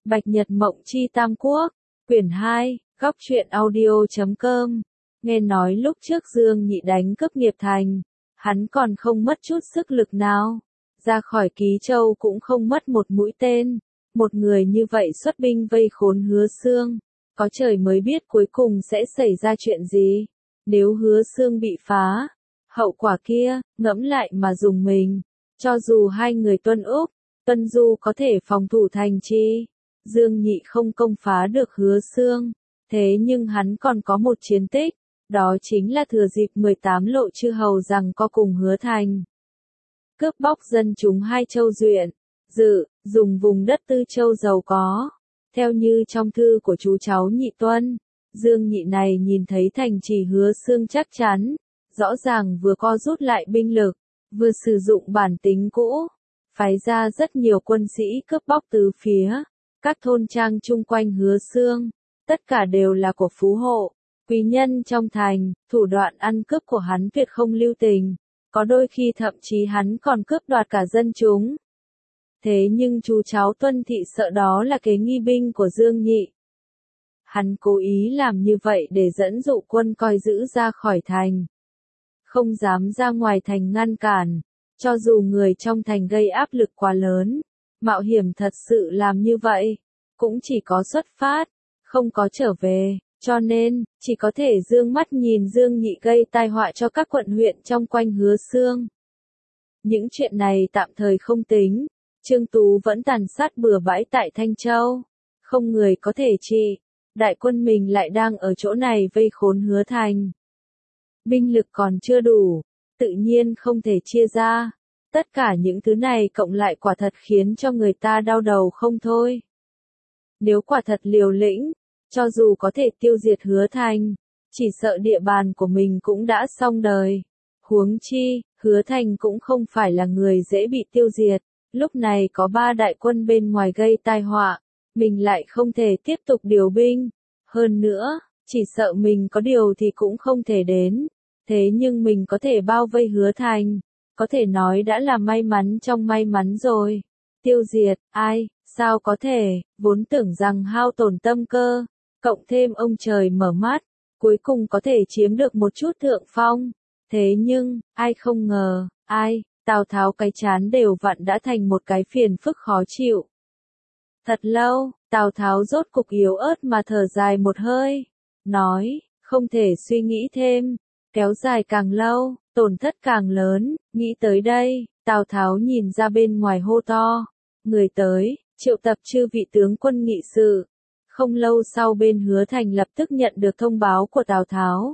Bạch Nhật Mộng Chi Tam Quốc, quyển 2, góc truyện audio.com. Nghe nói lúc trước Dương Nhị đánh cướp Nghiệp Thành, hắn còn không mất chút sức lực nào, ra khỏi Ký Châu cũng không mất một mũi tên. Một người như vậy xuất binh vây khốn Hứa Xương, có trời mới biết cuối cùng sẽ xảy ra chuyện gì. Nếu Hứa Xương bị phá, hậu quả kia, ngẫm lại mà dùng mình. Cho dù hai người Tuân Úc, Tuân Du có thể phòng thủ thành trì, Dương Nhị không công phá được Hứa Xương, thế nhưng hắn còn có một chiến tích, đó chính là thừa dịp 18 lộ chư hầu rằng có cùng Hứa Thành. Cướp bóc dân chúng hai châu duyện, dùng vùng đất Tư Châu giàu có. Theo như trong thư của chú cháu Nhị Tuân, Dương Nhị này nhìn thấy thành trì Hứa Xương chắc chắn, rõ ràng vừa co rút lại binh lực, vừa sử dụng bản tính cũ, phái ra rất nhiều quân sĩ cướp bóc tứ phía, các thôn trang chung quanh Hứa Xương, tất cả đều là của phú hộ, quý nhân trong thành, thủ đoạn ăn cướp của hắn tuyệt không lưu tình, có đôi khi thậm chí hắn còn cướp đoạt cả dân chúng. Thế nhưng chú cháu Tuân Thị sợ đó là kế nghi binh của Dương Nhị. Hắn cố ý làm như vậy để dẫn dụ quân coi giữ ra khỏi thành. Không dám ra ngoài thành ngăn cản, cho dù người trong thành gây áp lực quá lớn, mạo hiểm thật sự làm như vậy, cũng chỉ có xuất phát, không có trở về, cho nên, chỉ có thể dương mắt nhìn Dương Nhị gây tai họa cho các quận huyện trong quanh Hứa Xương. Những chuyện này tạm thời không tính, Trương Tú vẫn tàn sát bừa bãi tại Thanh Châu, không người có thể trị, đại quân mình lại đang ở chỗ này vây khốn Hứa Thành. Binh lực còn chưa đủ, tự nhiên không thể chia ra. Tất cả những thứ này cộng lại quả thật khiến cho người ta đau đầu không thôi. Nếu quả thật liều lĩnh, cho dù có thể tiêu diệt Hứa Thành, chỉ sợ địa bàn của mình cũng đã xong đời. Huống chi, Hứa Thành cũng không phải là người dễ bị tiêu diệt, lúc này có 3 đại quân bên ngoài gây tai họa, mình lại không thể tiếp tục điều binh. Hơn nữa, chỉ sợ mình có điều thì cũng không thể đến. Thế nhưng mình có thể bao vây Hứa Thành, có thể nói đã là may mắn trong may mắn rồi. Tiêu diệt, ai, sao có thể, vốn tưởng rằng hao tổn tâm cơ, cộng thêm ông trời mở mắt, cuối cùng có thể chiếm được một chút thượng phong. Thế nhưng, ai không ngờ, Tào Tháo cái chán đều vặn đã thành một cái phiền phức khó chịu. Thật lâu, Tào Tháo rốt cục yếu ớt mà thở dài một hơi, nói, không thể suy nghĩ thêm. Kéo dài càng lâu, tổn thất càng lớn, nghĩ tới đây, Tào Tháo nhìn ra bên ngoài hô to, người tới, triệu tập chư vị tướng quân nghị sự. Không lâu sau bên Hứa Thành lập tức nhận được thông báo của Tào Tháo.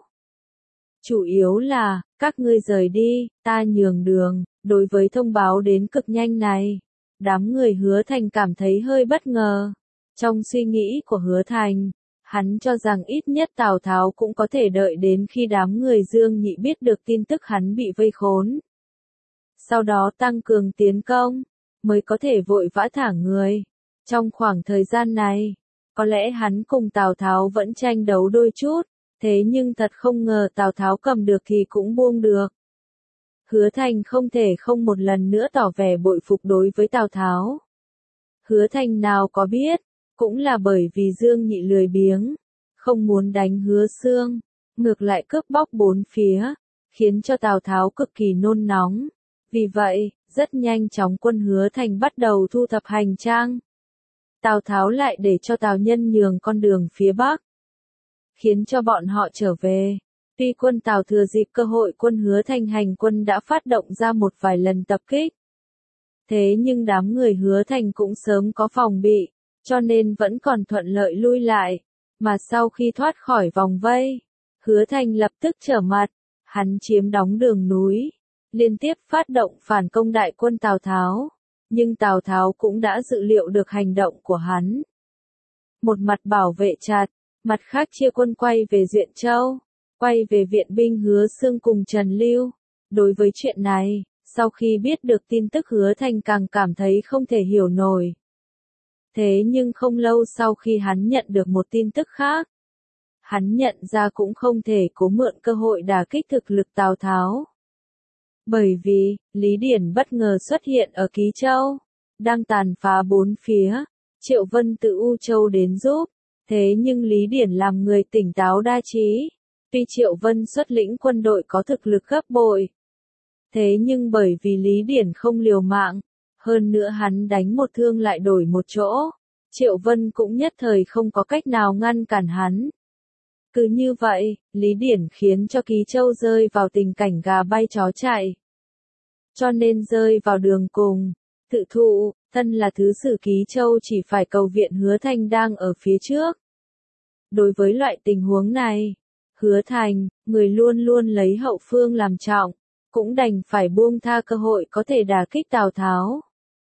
Chủ yếu là, các ngươi rời đi, ta nhường đường. Đối với thông báo đến cực nhanh này, đám người Hứa Thành cảm thấy hơi bất ngờ. Trong suy nghĩ của Hứa Thành, hắn cho rằng ít nhất Tào Tháo cũng có thể đợi đến khi đám người Dương Nhị biết được tin tức hắn bị vây khốn. Sau đó tăng cường tiến công, mới có thể vội vã thả người. Trong khoảng thời gian này, có lẽ hắn cùng Tào Tháo vẫn tranh đấu đôi chút, thế nhưng thật không ngờ Tào Tháo cầm được thì cũng buông được. Hứa Thành không thể không một lần nữa tỏ vẻ bội phục đối với Tào Tháo. Hứa Thành nào có biết, cũng là bởi vì Dương Nhị lười biếng, không muốn đánh Hứa Xương, ngược lại cướp bóc bốn phía, khiến cho Tào Tháo cực kỳ nôn nóng. Vì vậy, rất nhanh chóng quân Hứa Thành bắt đầu thu thập hành trang. Tào Tháo lại để cho Tào Nhân nhường con đường phía Bắc, khiến cho bọn họ trở về. Tuy quân Tào thừa dịp cơ hội quân Hứa Thành hành quân đã phát động ra một vài lần tập kích. Thế nhưng đám người Hứa Thành cũng sớm có phòng bị, cho nên vẫn còn thuận lợi lui lại. Mà sau khi thoát khỏi vòng vây, Hứa Thành lập tức trở mặt, hắn chiếm đóng đường núi, liên tiếp phát động phản công đại quân Tào Tháo. Nhưng Tào Tháo cũng đã dự liệu được hành động của hắn. Một mặt bảo vệ chặt, mặt khác chia quân quay về Duyện Châu, quay về viện binh Hứa Xương cùng Trần Lưu. Đối với chuyện này, sau khi biết được tin tức Hứa Thành càng cảm thấy không thể hiểu nổi. Thế nhưng không lâu sau khi hắn nhận được một tin tức khác, hắn nhận ra cũng không thể cố mượn cơ hội đả kích thực lực Tào Tháo. Bởi vì, Lý Điển bất ngờ xuất hiện ở Ký Châu, đang tàn phá bốn phía, Triệu Vân từ U Châu đến giúp, thế nhưng Lý Điển làm người tỉnh táo đa trí. Tuy Triệu Vân xuất lĩnh quân đội có thực lực gấp bội, thế nhưng bởi vì Lý Điển không liều mạng, hơn nữa hắn đánh một thương lại đổi một chỗ, Triệu Vân cũng nhất thời không có cách nào ngăn cản hắn. Cứ như vậy, Lý Điển khiến cho Ký Châu rơi vào tình cảnh gà bay chó chạy. Cho nên rơi vào đường cùng, Tự Thụ, thân là thứ sử Ký Châu chỉ phải cầu viện Hứa Thành đang ở phía trước. Đối với loại tình huống này, Hứa Thành, người luôn luôn lấy hậu phương làm trọng, cũng đành phải buông tha cơ hội có thể đả kích Tào Tháo.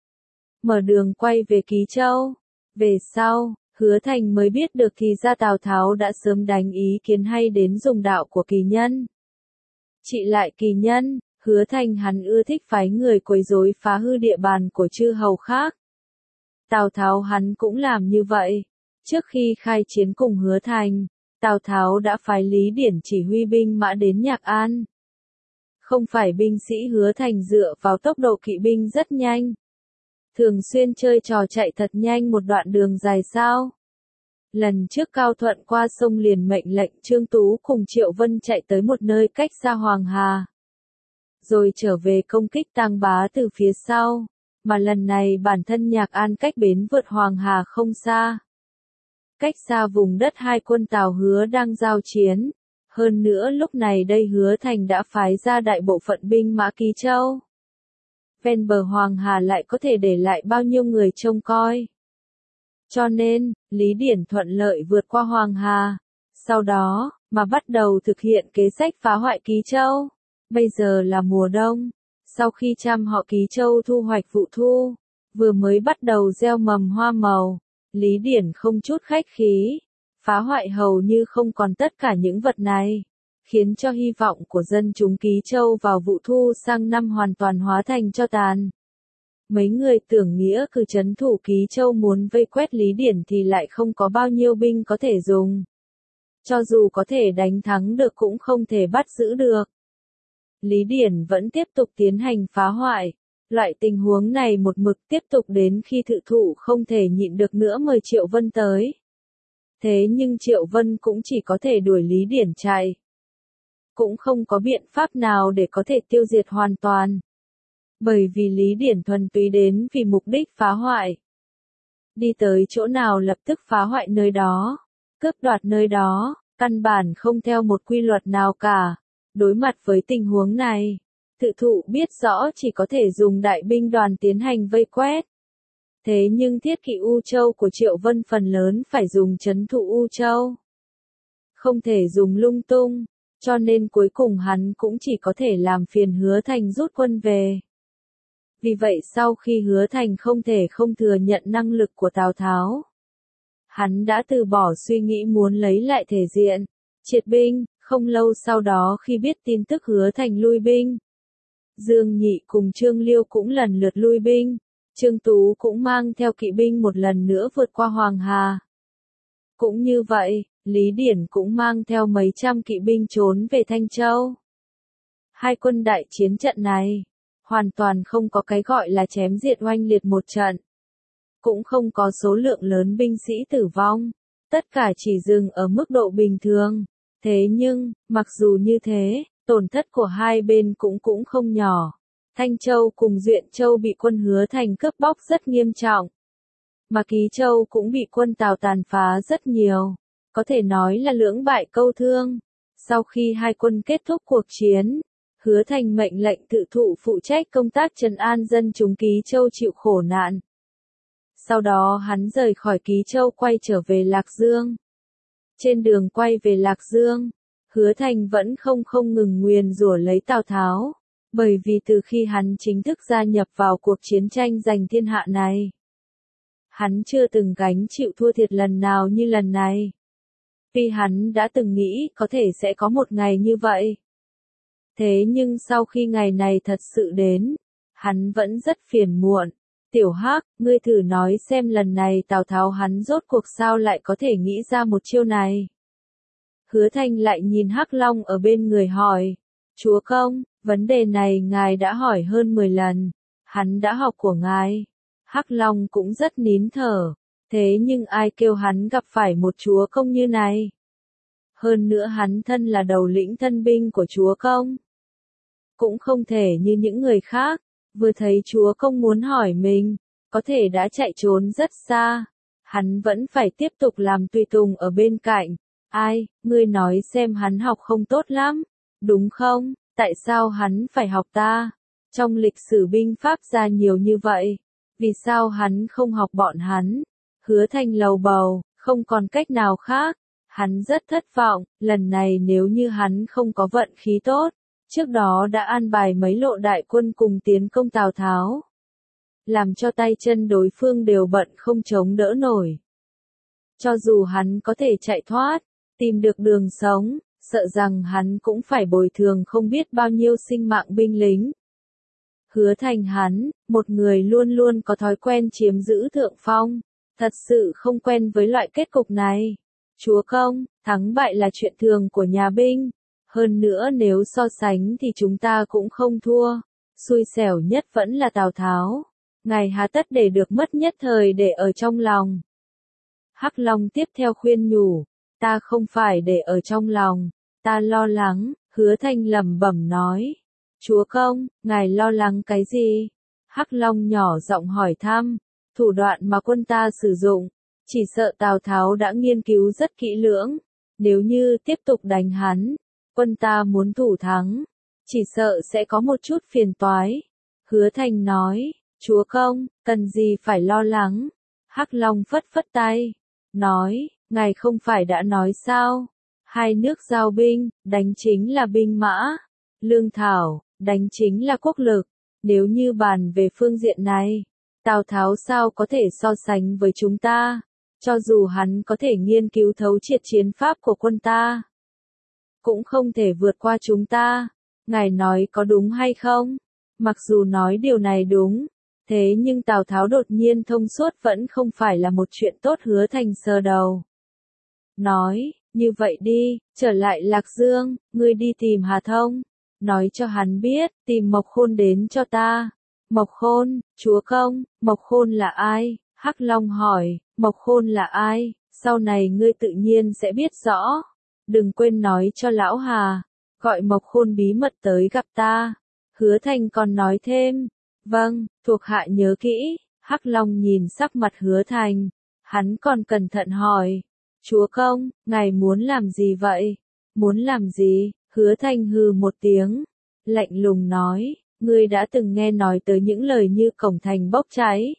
Mở đường quay về Ký Châu. Về sau, Hứa Thành mới biết được thì ra Tào Tháo đã sớm đánh ý kiến hay đến dùng đạo của kỳ nhân. Trị lại kỳ nhân, Hứa Thành hắn ưa thích phái người quấy rối phá hư địa bàn của chư hầu khác. Tào Tháo hắn cũng làm như vậy. Trước khi khai chiến cùng Hứa Thành, Tào Tháo đã phái Lý Điển chỉ huy binh mã đến Nhạc An. Không phải binh sĩ Hứa Thành dựa vào tốc độ kỵ binh rất nhanh. Thường xuyên chơi trò chạy thật nhanh một đoạn đường dài sao. Lần trước Cao Thuận qua sông liền mệnh lệnh Trương Tú cùng Triệu Vân chạy tới một nơi cách xa Hoàng Hà. Rồi trở về công kích Tang Bá từ phía sau, mà lần này bản thân Nhạc An cách bến vượt Hoàng Hà không xa. Cách xa vùng đất hai quân Tào Hứa đang giao chiến, hơn nữa lúc này đây Hứa Thành đã phái ra đại bộ phận binh mã Ký Châu. Ven bờ Hoàng Hà lại có thể để lại bao nhiêu người trông coi. Cho nên, Lý Điển thuận lợi vượt qua Hoàng Hà, sau đó, mà bắt đầu thực hiện kế sách phá hoại Ký Châu. Bây giờ là mùa đông, sau khi trăm họ Ký Châu thu hoạch vụ thu, vừa mới bắt đầu gieo mầm hoa màu, Lý Điển không chút khách khí, phá hoại hầu như không còn tất cả những vật này, khiến cho hy vọng của dân chúng Ký Châu vào vụ thu sang năm hoàn toàn hóa thành tro tàn. Mấy người tưởng nghĩa cử trấn thủ Ký Châu muốn vây quét Lý Điển thì lại không có bao nhiêu binh có thể dùng. Cho dù có thể đánh thắng được cũng không thể bắt giữ được. Lý Điển vẫn tiếp tục tiến hành phá hoại. Loại tình huống này một mực tiếp tục đến khi Tự Thụ không thể nhịn được nữa mời Triệu Vân tới. Thế nhưng Triệu Vân cũng chỉ có thể đuổi Lý Điển chạy. Cũng không có biện pháp nào để có thể tiêu diệt hoàn toàn. Bởi vì Lý Điển thuần túy đến vì mục đích phá hoại. Đi tới chỗ nào lập tức phá hoại nơi đó, cướp đoạt nơi đó, căn bản không theo một quy luật nào cả. Đối mặt với tình huống này, Tự Thụ biết rõ chỉ có thể dùng đại binh đoàn tiến hành vây quét. Thế nhưng thiết kỵ U Châu của Triệu Vân phần lớn phải dùng trấn thủ U Châu. Không thể dùng lung tung, cho nên cuối cùng hắn cũng chỉ có thể làm phiền Hứa Thành rút quân về. Vì vậy sau khi Hứa Thành không thể không thừa nhận năng lực của Tào Tháo, hắn đã từ bỏ suy nghĩ muốn lấy lại thể diện, triệt binh. Không lâu sau đó khi biết tin tức Hứa Thành lui binh, Dương Nhị cùng Trương Liêu cũng lần lượt lui binh, Trương Tú cũng mang theo kỵ binh một lần nữa vượt qua Hoàng Hà. Cũng như vậy, Lý Điển cũng mang theo mấy trăm kỵ binh trốn về Thanh Châu. Hai quân đại chiến trận này, hoàn toàn không có cái gọi là chém giết oanh liệt một trận. Cũng không có số lượng lớn binh sĩ tử vong, tất cả chỉ dừng ở mức độ bình thường. Thế nhưng, mặc dù như thế, tổn thất của hai bên cũng không nhỏ. Thanh Châu cùng Duyện Châu bị quân Hứa Thành cướp bóc rất nghiêm trọng. Mà Ký Châu cũng bị quân Tào tàn phá rất nhiều. Có thể nói là lưỡng bại câu thương. Sau khi hai quân kết thúc cuộc chiến, Hứa Thành mệnh lệnh Tự Thụ phụ trách công tác trấn an dân chúng Ký Châu chịu khổ nạn. Sau đó hắn rời khỏi Ký Châu quay trở về Lạc Dương. Trên đường quay về Lạc Dương, Hứa Thành vẫn không ngừng nguyền rủa lấy Tào Tháo, bởi vì từ khi hắn chính thức gia nhập vào cuộc chiến tranh giành thiên hạ này, hắn chưa từng gánh chịu thua thiệt lần nào như lần này. Tuy hắn đã từng nghĩ có thể sẽ có một ngày như vậy. Thế nhưng sau khi ngày này thật sự đến, hắn vẫn rất phiền muộn. Tiểu Hắc, ngươi thử nói xem lần này Tào Tháo hắn rốt cuộc sao lại có thể nghĩ ra một chiêu này. Hứa Thành lại nhìn Hắc Long ở bên người hỏi. Chúa công, vấn đề này ngài đã hỏi hơn 10 lần. Hắn đã học của ngài. Hắc Long cũng rất nín thở. Thế nhưng ai kêu hắn gặp phải một chúa công như này? Hơn nữa hắn thân là đầu lĩnh thân binh của chúa công. Cũng không thể như những người khác, vừa thấy chúa công muốn hỏi mình, có thể đã chạy trốn rất xa. Hắn vẫn phải tiếp tục làm tùy tùng ở bên cạnh. Ai, ngươi nói xem hắn học không tốt lắm, đúng không? Tại sao hắn phải học ta? Trong lịch sử binh pháp ra nhiều như vậy, vì sao hắn không học bọn hắn? Hứa Thanh lầu bầu, không còn cách nào khác. Hắn rất thất vọng, lần này nếu như hắn không có vận khí tốt, trước đó đã an bài mấy lộ đại quân cùng tiến công Tào Tháo, làm cho tay chân đối phương đều bận không chống đỡ nổi. Cho dù hắn có thể chạy thoát, tìm được đường sống, sợ rằng hắn cũng phải bồi thường không biết bao nhiêu sinh mạng binh lính. Hứa Thành hắn, một người luôn luôn có thói quen chiếm giữ thượng phong, thật sự không quen với loại kết cục này. Chúa công, thắng bại là chuyện thường của nhà binh. Hơn nữa nếu so sánh thì chúng ta cũng không thua. Xui xẻo nhất vẫn là Tào Tháo. Ngài hà tất để được mất nhất thời để ở trong lòng. Hắc Long tiếp theo khuyên nhủ. Ta không phải để ở trong lòng. Ta lo lắng, Hứa Thanh lẩm bẩm nói. Chúa công, ngài lo lắng cái gì? Hắc Long nhỏ giọng hỏi thăm. Thủ đoạn mà quân ta sử dụng. Chỉ sợ Tào Tháo đã nghiên cứu rất kỹ lưỡng. Nếu như tiếp tục đánh hắn, quân ta muốn thủ thắng, chỉ sợ sẽ có một chút phiền toái. Hứa Thành nói, chúa công, cần gì phải lo lắng. Hắc Long phất phất tay, nói, ngài không phải đã nói sao? Hai nước giao binh, đánh chính là binh mã, lương thảo, đánh chính là quốc lực. Nếu như bàn về phương diện này, Tào Tháo sao có thể so sánh với chúng ta? Cho dù hắn có thể nghiên cứu thấu triệt chiến pháp của quân ta, cũng không thể vượt qua chúng ta. Ngài nói có đúng hay không? Mặc dù nói điều này đúng, thế nhưng Tào Tháo đột nhiên thông suốt vẫn không phải là một chuyện tốt. Hứa Thành sờ đầu. Nói, như vậy đi, trở lại Lạc Dương, ngươi đi tìm Hà Thông. Nói cho hắn biết, tìm Mộc Khôn đến cho ta. Mộc Khôn, chúa công, Mộc Khôn là ai? Hắc Long hỏi, Mộc Khôn là ai? Sau này ngươi tự nhiên sẽ biết rõ. Đừng quên nói cho lão Hà, gọi Mộc Khôn bí mật tới gặp ta. Hứa Thành còn nói thêm, vâng, thuộc hạ nhớ kỹ. Hắc Long nhìn sắc mặt Hứa Thành, hắn còn cẩn thận hỏi, chúa công, ngài muốn làm gì vậy? Muốn làm gì? Hứa Thành hừ một tiếng, lạnh lùng nói, ngươi đã từng nghe nói tới những lời như cổng thành bốc cháy,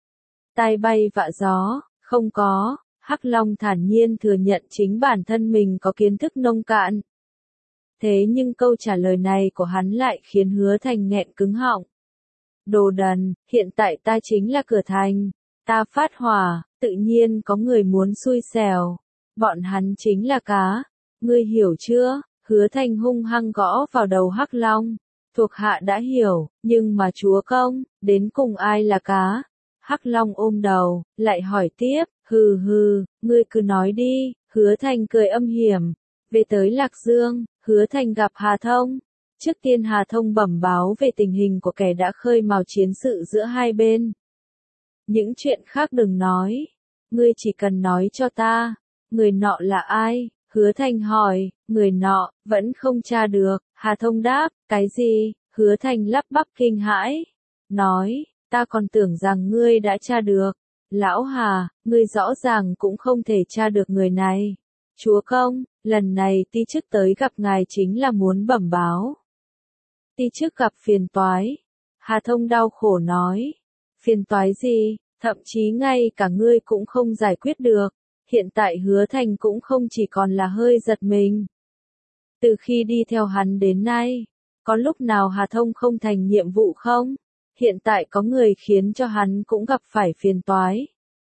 tai bay vạ gió? Không có. Hắc Long thản nhiên thừa nhận chính bản thân mình có kiến thức nông cạn. Thế nhưng câu trả lời này của hắn lại khiến Hứa Thành nghẹn cứng họng. Đồ đần, hiện tại ta chính là cửa thành. Ta phát hỏa, tự nhiên có người muốn xui xẻo. Bọn hắn chính là cá. Ngươi hiểu chưa? Hứa Thành hung hăng gõ vào đầu Hắc Long. Thuộc hạ đã hiểu, nhưng mà chúa công, đến cùng ai là cá? Hắc Long ôm đầu, lại hỏi tiếp, hừ hừ, ngươi cứ nói đi. Hứa Thành cười âm hiểm. Về tới Lạc Dương, Hứa Thành gặp Hà Thông. Trước tiên Hà Thông bẩm báo về tình hình của kẻ đã khơi mào chiến sự giữa hai bên. Những chuyện khác đừng nói. Ngươi chỉ cần nói cho ta, người nọ là ai? Hứa Thành hỏi, người nọ, vẫn không tra được. Hà Thông đáp, cái gì? Hứa Thành lắp bắp kinh hãi. Nói, ta còn tưởng rằng ngươi đã tra được. Lão Hà, ngươi rõ ràng cũng không thể tra được người này. Chúa công, lần này ti chức tới gặp ngài chính là muốn bẩm báo. Ti chức gặp phiền toái. Hà Thông đau khổ nói. Phiền toái gì? Thậm chí ngay cả ngươi cũng không giải quyết được. Hiện tại Hứa Thành cũng không chỉ còn là hơi giật mình. Từ khi đi theo hắn đến nay, có lúc nào Hà Thông không thành nhiệm vụ không? Hiện tại có người khiến cho hắn cũng gặp phải phiền toái.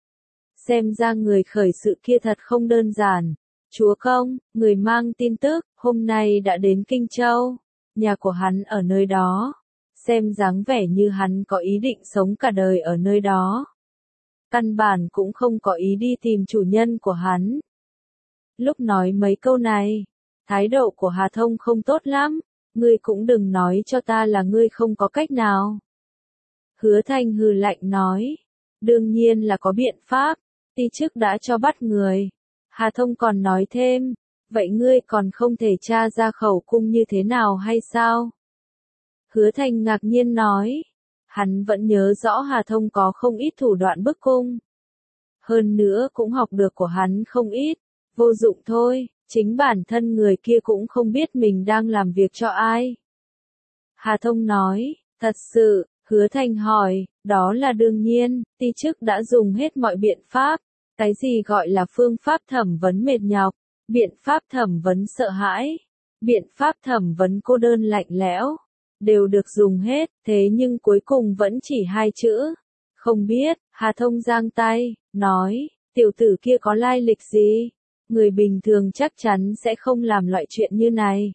Xem ra người khởi sự kia thật không đơn giản. Chúa công, người mang tin tức, hôm nay đã đến Kinh Châu. Nhà của hắn ở nơi đó. Xem dáng vẻ như hắn có ý định sống cả đời ở nơi đó. Căn bản cũng không có ý đi tìm chủ nhân của hắn. Lúc nói mấy câu này, thái độ của Hà Thông không tốt lắm. Ngươi cũng đừng nói cho ta là ngươi không có cách nào. Hứa Thành hừ lạnh nói. Đương nhiên là có biện pháp. ti chức đã cho bắt người. Hà Thông còn nói thêm, vậy ngươi còn không thể tra ra khẩu cung như thế nào hay sao? Hứa Thành ngạc nhiên nói, hắn vẫn nhớ rõ Hà Thông có không ít thủ đoạn bức cung. Hơn nữa cũng học được của hắn không ít, vô dụng thôi, chính bản thân người kia cũng không biết mình đang làm việc cho ai. Hà Thông nói, thật sự, Hứa Thành hỏi, đó là đương nhiên, ti chức đã dùng hết mọi biện pháp. Cái gì gọi là phương pháp thẩm vấn mệt nhọc, biện pháp thẩm vấn sợ hãi, biện pháp thẩm vấn cô đơn lạnh lẽo, đều được dùng hết, thế nhưng cuối cùng vẫn chỉ hai chữ. Không biết, Hà Thông giang tay, nói, tiểu tử kia có lai lịch gì? Người bình thường chắc chắn sẽ không làm loại chuyện như này.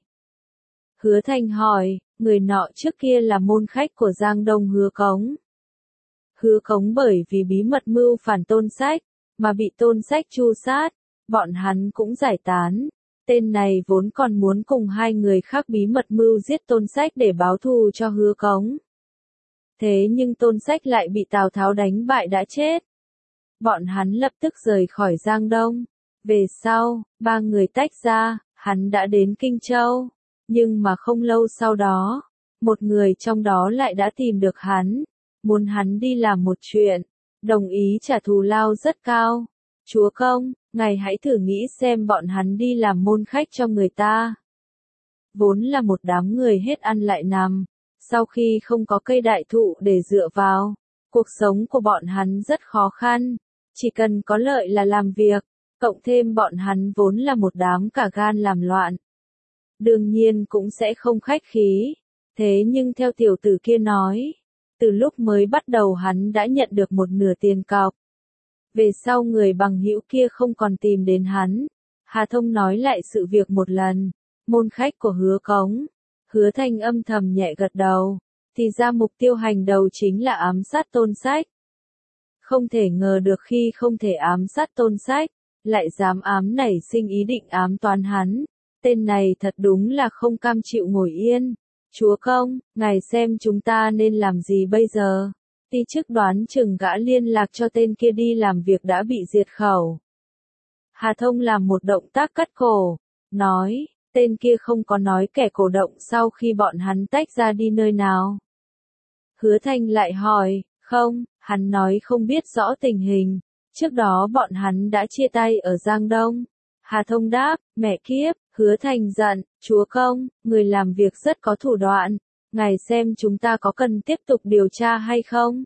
Hứa Thành hỏi, người nọ trước kia là môn khách của Giang Đông Hứa Cống. Hứa Cống bởi vì bí mật mưu phản Tôn Sách, mà bị Tôn Sách tru sát, bọn hắn cũng giải tán. Tên này vốn còn muốn cùng hai người khác bí mật mưu giết Tôn Sách để báo thù cho Hứa Cống. Thế nhưng Tôn Sách lại bị Tào Tháo đánh bại đã chết. Bọn hắn lập tức rời khỏi Giang Đông. Về sau, ba người tách ra, hắn đã đến Kinh Châu. Nhưng mà không lâu sau đó, một người trong đó lại đã tìm được hắn, muốn hắn đi làm một chuyện, đồng ý trả thù lao rất cao. Chúa công, ngài hãy thử nghĩ xem bọn hắn đi làm môn khách cho người ta. Vốn là một đám người hết ăn lại nằm, sau khi không có cây đại thụ để dựa vào, cuộc sống của bọn hắn rất khó khăn, chỉ cần có lợi là làm việc, cộng thêm bọn hắn vốn là một đám cả gan làm loạn. Đương nhiên cũng sẽ không khách khí, thế nhưng theo tiểu tử kia nói, từ lúc mới bắt đầu hắn đã nhận được một nửa tiền cọc. Về sau người bằng hữu kia không còn tìm đến hắn. Hà Thông nói lại sự việc một lần, môn khách của Hứa Cống. Hứa Thành âm thầm nhẹ gật đầu, thì ra mục tiêu hành đầu chính là ám sát Tôn Sách. Không thể ngờ được khi không thể ám sát Tôn Sách, lại dám nảy sinh ý định ám toán hắn. Tên này thật đúng là không cam chịu ngồi yên. Chúa công, ngài xem chúng ta nên làm gì bây giờ? Ti chức đoán chừng gã liên lạc cho tên kia đi làm việc đã bị diệt khẩu. Hà Thông làm một động tác cắt cổ, nói, tên kia không có nói kẻ cổ động sau khi bọn hắn tách ra đi nơi nào. Hứa Thành lại hỏi, không, hắn nói không biết rõ tình hình, trước đó bọn hắn đã chia tay ở Giang Đông. Hà Thông đáp, mẹ kiếp, Hứa Thành giận, chúa công, người làm việc rất có thủ đoạn, ngài xem chúng ta có cần tiếp tục điều tra hay không?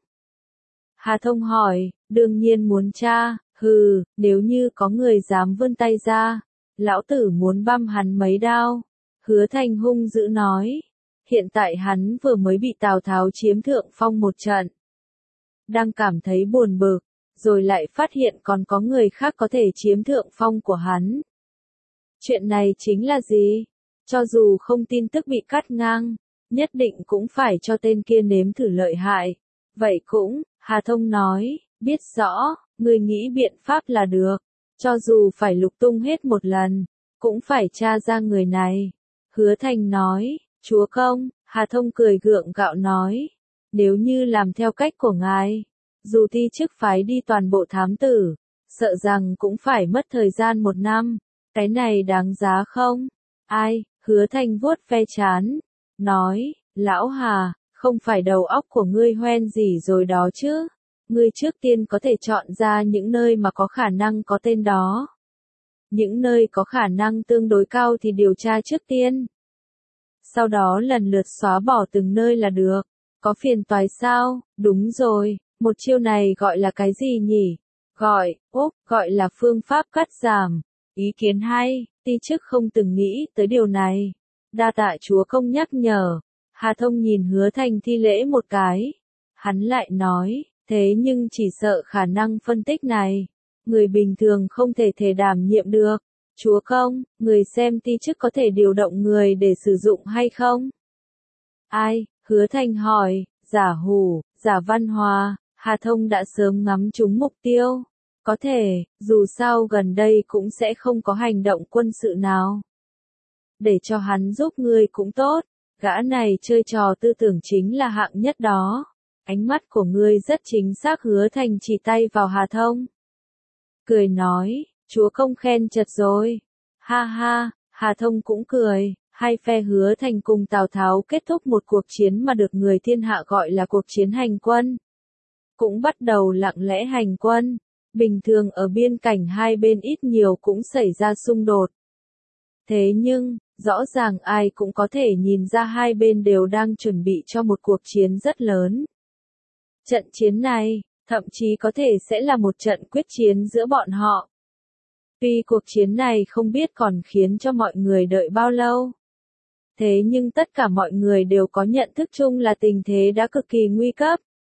Hà Thông hỏi, đương nhiên muốn tra, hừ, nếu như có người dám vươn tay ra, lão tử muốn băm hắn mấy đao. Hứa Thành hung dữ nói, hiện tại hắn vừa mới bị Tào Tháo chiếm thượng phong một trận. Đang cảm thấy buồn bực, rồi lại phát hiện còn có người khác có thể chiếm thượng phong của hắn. Chuyện này chính là gì? Cho dù không tin tức bị cắt ngang, nhất định cũng phải cho tên kia nếm thử lợi hại. Vậy cũng, Hà Thông nói, biết rõ, người nghĩ biện pháp là được. Cho dù phải lục tung hết một lần, cũng phải tra ra người này. Hứa Thành nói, chúa công, Hà Thông cười gượng gạo nói, nếu như làm theo cách của ngài, dù ti chức phái đi toàn bộ thám tử, sợ rằng cũng phải mất thời gian 1 năm, cái này đáng giá không? Ai, Hứa Thành vuốt ve trán, nói, lão Hà, không phải đầu óc của ngươi hoen gì rồi đó chứ, ngươi trước tiên có thể chọn ra những nơi mà có khả năng có tên đó. Những nơi có khả năng tương đối cao thì điều tra trước tiên. Sau đó lần lượt xóa bỏ từng nơi là được. Có phiền toái sao? Đúng rồi, một chiêu này gọi là cái gì nhỉ? Gọi là phương pháp cắt giảm. Ý kiến hay, ti chức không từng nghĩ tới điều này. Đa tạ chúa công nhắc nhở. Hà Thông nhìn Hứa Thành thi lễ một cái. Hắn lại nói, thế nhưng chỉ sợ khả năng phân tích này, người bình thường không thể đảm nhiệm được. Chúa công, người xem ti chức có thể điều động người để sử dụng hay không? Ai? Hứa Thành hỏi, giả Hủ, giả Văn Hòa, Hà Thông đã sớm ngắm trúng mục tiêu. Có thể, dù sao gần đây cũng sẽ không có hành động quân sự nào. Để cho hắn giúp ngươi cũng tốt, gã này chơi trò tư tưởng chính là hạng nhất đó. Ánh mắt của ngươi rất chính xác. Hứa Thành chỉ tay vào Hà Thông. cười nói, chúa công khen chật rồi. Ha ha, Hà Thông cũng cười, hai phe Hứa Thành cùng Tào Tháo kết thúc một cuộc chiến mà được người thiên hạ gọi là cuộc chiến hành quân. Cũng bắt đầu lặng lẽ hành quân, bình thường ở biên cảnh hai bên ít nhiều cũng xảy ra xung đột. Thế nhưng, rõ ràng ai cũng có thể nhìn ra hai bên đều đang chuẩn bị cho một cuộc chiến rất lớn. Trận chiến này, thậm chí có thể sẽ là một trận quyết chiến giữa bọn họ. Tuy cuộc chiến này không biết còn khiến cho mọi người đợi bao lâu. Thế nhưng tất cả mọi người đều có nhận thức chung là tình thế đã cực kỳ nguy cấp.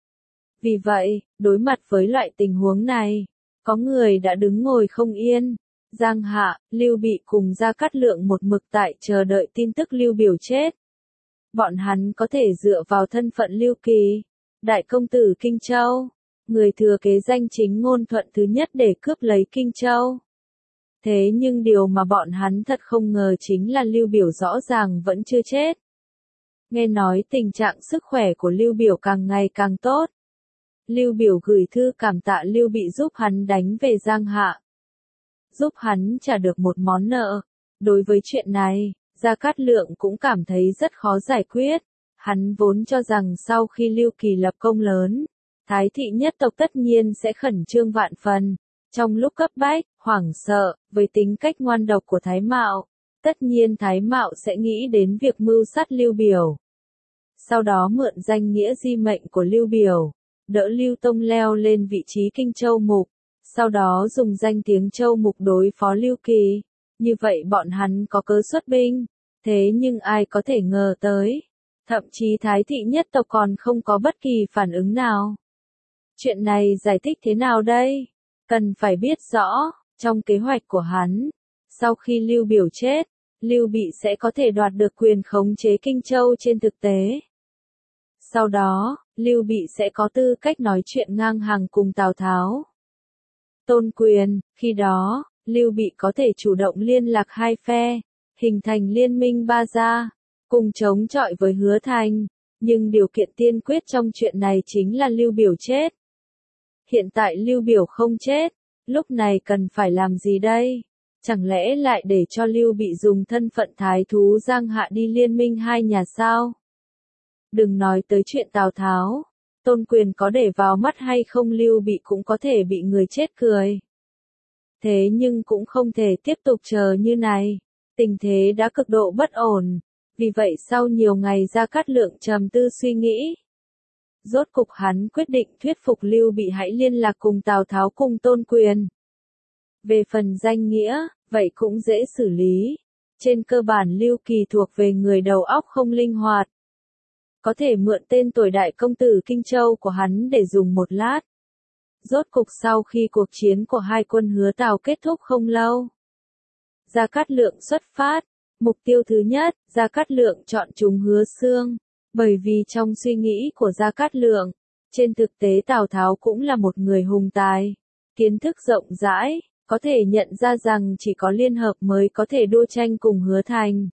Vì vậy, đối mặt với loại tình huống này, có người đã đứng ngồi không yên. Giang Hạ, Lưu Bị cùng Gia Cát Lượng một mực tại chờ đợi tin tức Lưu Biểu chết. Bọn hắn có thể dựa vào thân phận Lưu Kỳ, đại công tử Kinh Châu, người thừa kế danh chính ngôn thuận thứ nhất để cướp lấy Kinh Châu. Thế nhưng điều mà bọn hắn thật không ngờ chính là Lưu Biểu rõ ràng vẫn chưa chết. Nghe nói tình trạng sức khỏe của Lưu Biểu càng ngày càng tốt. Lưu Biểu gửi thư cảm tạ Lưu Bị giúp hắn đánh về Giang Hạ, giúp hắn trả được một món nợ. Đối với chuyện này, Gia Cát Lượng cũng cảm thấy rất khó giải quyết. Hắn vốn cho rằng sau khi Lưu Kỳ lập công lớn, Thái thị nhất tộc tất nhiên sẽ khẩn trương vạn phần. Trong lúc cấp bách, hoảng sợ, với tính cách ngoan độc của Thái Mạo, tất nhiên Thái Mạo sẽ nghĩ đến việc mưu sát Lưu Biểu. Sau đó mượn danh nghĩa di mệnh của Lưu Biểu, đỡ Lưu Tông leo lên vị trí Kinh Châu Mục, sau đó dùng danh tiếng Châu Mục đối phó Lưu Kỳ. Như vậy bọn hắn có cớ xuất binh, thế nhưng ai có thể ngờ tới, thậm chí Thái thị nhất tộc còn không có bất kỳ phản ứng nào. Chuyện này giải thích thế nào đây? Cần phải biết rõ, trong kế hoạch của hắn, sau khi Lưu Biểu chết, Lưu Bị sẽ có thể đoạt được quyền khống chế Kinh Châu trên thực tế. Sau đó, Lưu Bị sẽ có tư cách nói chuyện ngang hàng cùng Tào Tháo. Tôn quyền, khi đó, Lưu Bị có thể chủ động liên lạc hai phe, hình thành liên minh ba gia, cùng chống chọi với Hứa Thành, nhưng điều kiện tiên quyết trong chuyện này chính là Lưu Biểu chết. Hiện tại Lưu Biểu không chết, lúc này cần phải làm gì đây? Chẳng lẽ lại để cho Lưu Bị dùng thân phận thái thú Giang Hạ đi liên minh hai nhà sao? Đừng nói tới chuyện Tào Tháo, Tôn quyền có để vào mắt hay không Lưu Bị cũng có thể bị người chết cười. Thế nhưng cũng không thể tiếp tục chờ như này, tình thế đã cực độ bất ổn, vì vậy sau nhiều ngày Gia Cát Lượng trầm tư suy nghĩ. Rốt cục hắn quyết định thuyết phục Lưu Bị hãy liên lạc cùng Tào Tháo cùng Tôn quyền. Về phần danh nghĩa, vậy cũng dễ xử lý. Trên cơ bản Lưu Kỳ thuộc về người đầu óc không linh hoạt. Có thể mượn tên tuổi đại công tử Kinh Châu của hắn để dùng một lát. Rốt cục sau khi cuộc chiến của hai quân Hứa Tào kết thúc không lâu, Gia Cát Lượng xuất phát. Mục tiêu thứ nhất, Gia Cát Lượng chọn chúng Hứa Xương. Bởi vì trong suy nghĩ của Gia Cát Lượng, trên thực tế Tào Tháo cũng là một người hùng tài, kiến thức rộng rãi, có thể nhận ra rằng chỉ có liên hợp mới có thể đua tranh cùng Hứa Thành.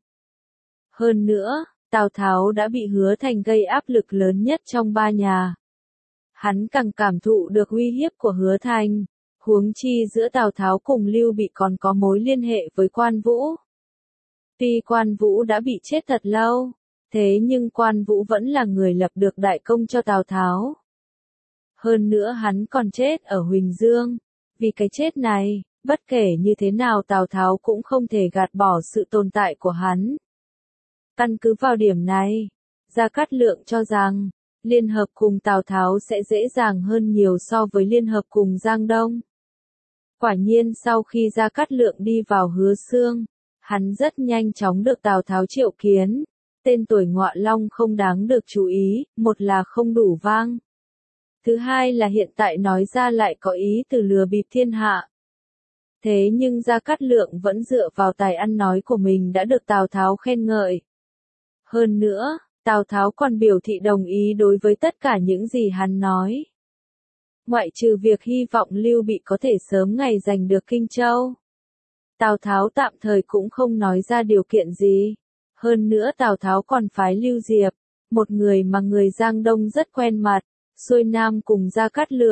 Hơn nữa, Tào Tháo đã bị Hứa Thành gây áp lực lớn nhất trong ba nhà. Hắn càng cảm thụ được uy hiếp của Hứa Thành, huống chi giữa Tào Tháo cùng Lưu Bị còn có mối liên hệ với Quan Vũ. Tuy Quan Vũ đã bị chết thật lâu, thế nhưng Quan Vũ vẫn là người lập được đại công cho Tào Tháo. Hơn nữa hắn còn chết ở Huỳnh Dương. Vì cái chết này, bất kể như thế nào Tào Tháo cũng không thể gạt bỏ sự tồn tại của hắn. Căn cứ vào điểm này, Gia Cát Lượng cho rằng, liên hợp cùng Tào Tháo sẽ dễ dàng hơn nhiều so với liên hợp cùng Giang Đông. Quả nhiên sau khi Gia Cát Lượng đi vào Hứa Xương, hắn rất nhanh chóng được Tào Tháo triệu kiến. Tên tuổi Ngọa Long không đáng được chú ý, một là không đủ vang. Thứ hai là hiện tại nói ra lại có ý từ lừa bịp thiên hạ. Thế nhưng Gia Cát Lượng vẫn dựa vào tài ăn nói của mình đã được Tào Tháo khen ngợi. Hơn nữa, Tào Tháo còn biểu thị đồng ý đối với tất cả những gì hắn nói. Ngoại trừ việc hy vọng Lưu Bị có thể sớm ngày giành được Kinh Châu. Tào Tháo tạm thời cũng không nói ra điều kiện gì. Hơn nữa Tào Tháo còn phái Lưu Diệp, một người mà người Giang Đông rất quen mặt, xuôi nam cùng Gia Cát Lượng,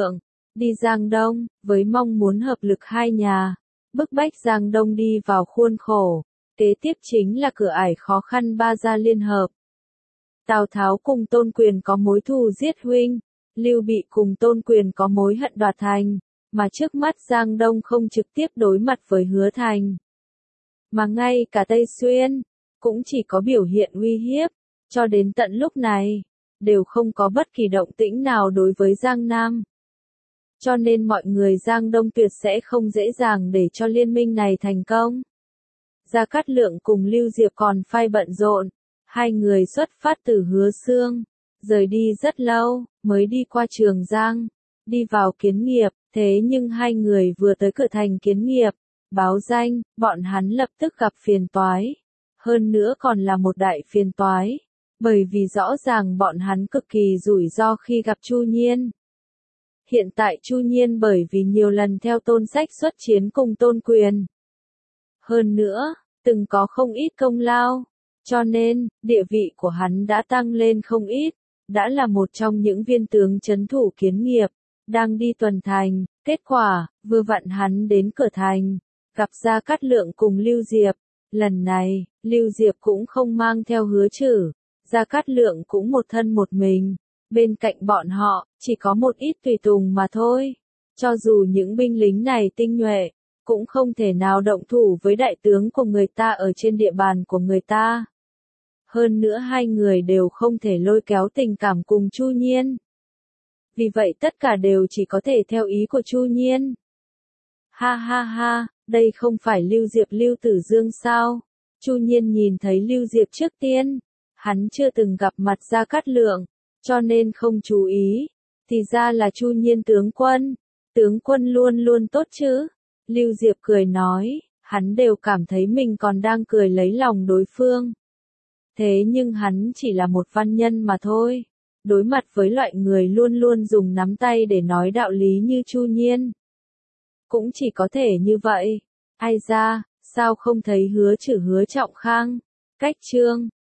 đi Giang Đông, với mong muốn hợp lực hai nhà, bức bách Giang Đông đi vào khuôn khổ. Kế tiếp chính là cửa ải khó khăn ba gia liên hợp. Tào Tháo cùng Tôn Quyền có mối thù giết huynh, Lưu Bị cùng Tôn Quyền có mối hận đoạt thành, mà trước mắt Giang Đông không trực tiếp đối mặt với Hứa Thành. Mà ngay cả Tây Xuyên, cũng chỉ có biểu hiện uy hiếp, cho đến tận lúc này, đều không có bất kỳ động tĩnh nào đối với Giang Nam. Cho nên mọi người Giang Đông tuyệt sẽ không dễ dàng để cho liên minh này thành công. Gia Cát Lượng cùng Lưu Diệp còn phai bận rộn, hai người xuất phát từ Hứa Xương, rời đi rất lâu, mới đi qua Trường Giang, đi vào Kiến Nghiệp, thế nhưng hai người vừa tới cửa thành Kiến Nghiệp, báo danh, bọn hắn lập tức gặp phiền toái. Hơn nữa còn là một đại phiền toái, bởi vì rõ ràng bọn hắn cực kỳ rủi ro khi gặp Chu Nhiên. Hiện tại Chu Nhiên bởi vì nhiều lần theo Tôn Sách xuất chiến cùng Tôn Quyền. Hơn nữa, từng có không ít công lao, cho nên, địa vị của hắn đã tăng lên không ít, đã là một trong những viên tướng trấn thủ Kiến Nghiệp, đang đi tuần thành, kết quả, vừa vặn hắn đến cửa thành, gặp Gia Cát Lượng cùng Lưu Diệp, lần này, Lưu Diệp cũng không mang theo Hứa Trử, Gia Cát Lượng cũng một thân một mình, bên cạnh bọn họ, chỉ có một ít tùy tùng mà thôi, cho dù những binh lính này tinh nhuệ, cũng không thể nào động thủ với đại tướng của người ta ở trên địa bàn của người ta. Hơn nữa hai người đều không thể lôi kéo tình cảm cùng Chu Nhiên. Vì vậy tất cả đều chỉ có thể theo ý của Chu Nhiên. Ha ha ha, đây không phải Lưu Diệp Lưu Tử Dương sao? Chu Nhiên nhìn thấy Lưu Diệp trước tiên, hắn chưa từng gặp mặt Gia Cát Lượng, cho nên không chú ý. Thì ra là Chu Nhiên tướng quân luôn luôn tốt chứ? Lưu Diệp cười nói, hắn đều cảm thấy mình còn đang cười lấy lòng đối phương. Thế nhưng hắn chỉ là một văn nhân mà thôi. Đối mặt với loại người luôn luôn dùng nắm tay để nói đạo lý như Chu Nhiên. Cũng chỉ có thể như vậy. Ai ra, sao không thấy Hứa Trử Hứa Trọng Khang, Cách Trương,